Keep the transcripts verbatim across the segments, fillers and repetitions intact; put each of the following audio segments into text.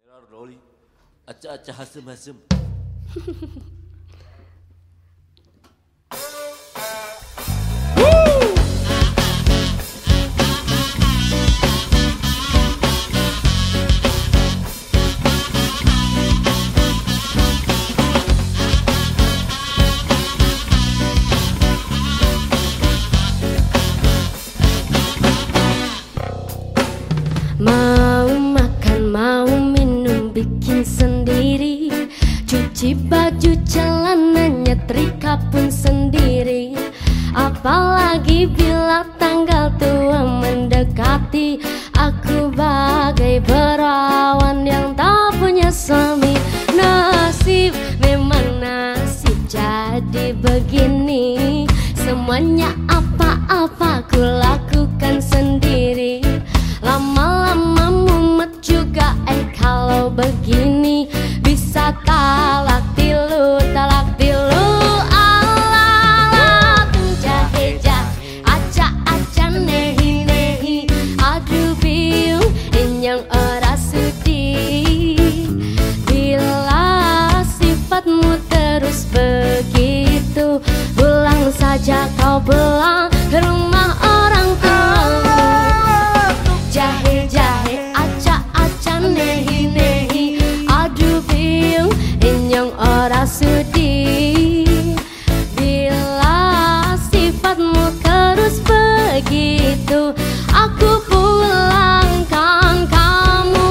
Rolly, acah-acah hasem-hasem. Mau makan, mau minum, bikin sendiri. Cuci baju, celana, nyetrika pun sendiri. Apalagi bila tanggal tua mendekati, aku bagai perawan yang tak punya suami. Nasib, memang nasib jadi begini. Semuanya apa-apa ku lakukan sendiri. Lama-lama mumet juga eh kalau begini. Bisa talak tilu, talak tilu. Ala-ala jahe-jahe, acak-acak nehi-nehi. Aduh biung, inyong ora sudi. Bila sifatmu terus begitu, pulang saja kau pulang ke rumah orang tuamu. Jahe-jahe, acak-acak nehi-nehi. Aduh biung, inyong ora sudi. Bila sifatmu terus begitu, aku pulangkan kamu.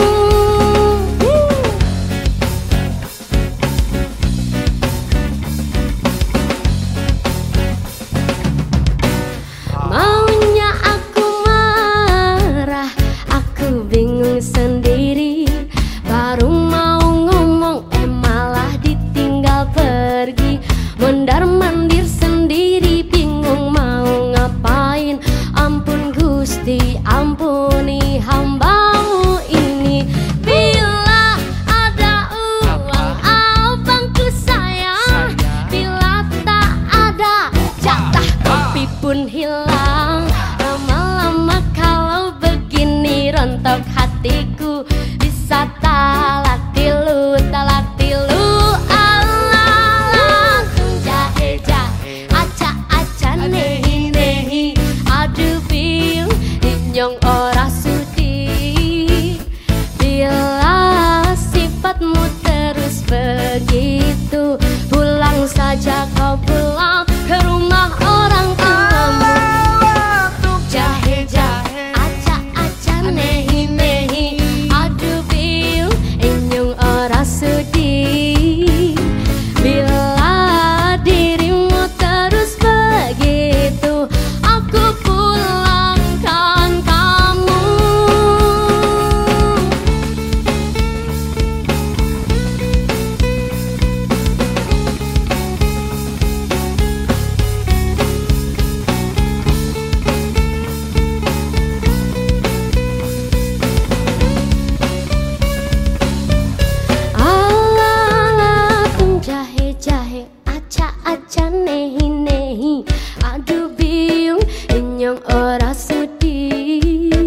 Maunya aku marah, aku bingung sendiri. Baru mau ngomong eh malah ditinggal pergi. Mondar-mandir sendiri, bingung mau ngapain. Ampun Gusti, ampuni hambamu ini. Bila ada uang abangku sayang, bila tak ada jatah kopi pun hilang. Lama-lama kalau begini rontok hatiku. Bisa talak tilu, talak tilu. Ala-ala jahe-jahe, acak-acak nehi-nehi. Aduh biung, inyong ora sudi. Bila sifatmu terus begitu, pulang saja kau pulang ke rumah orang tuamu. Jahe-jahe, acak-acak nehi-nehi. Aduh biung, inyong ora sudi. Bila dirimu terus begitu, aku pulangkan kamu. Ala-ala tum jahe-jahe, acak-acak nehi-nehi. Aduh biung, inyong ora sudi.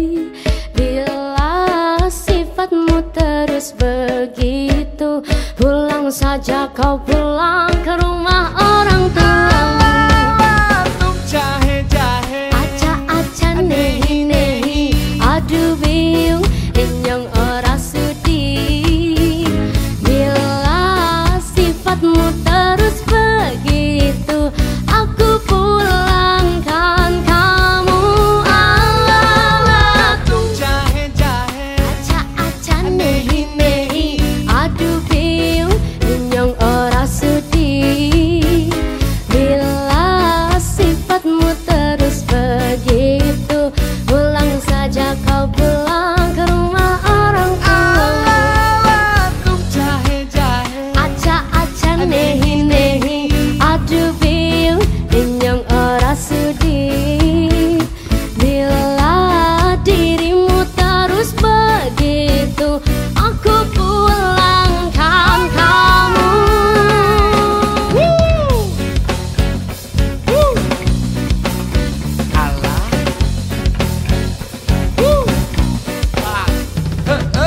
Bila sifatmu terus begitu, pulang saja kau pulang ke rumah orang tuamu. Jahe-jahe, Acak-acak nehi-nehi. Aduh biung, inyong ora sudi. Bila sifatmu terus begitu, aku pulangkan kamu. Ala-ala jahe-jahe, acak-acak nehi-nehi. Aduh biung, inyong ora sudi. Bila sifatmu terus begitu, pulang saja kau pulang ke rumah orang tuamu. jahe-jahe, Acak-acak nehi-nehi. Aduh biung, inyong ora sudi. Bila dirimu terus begitu, aku pulangkan kamu. Woo! alah, Woo! wah, he, he.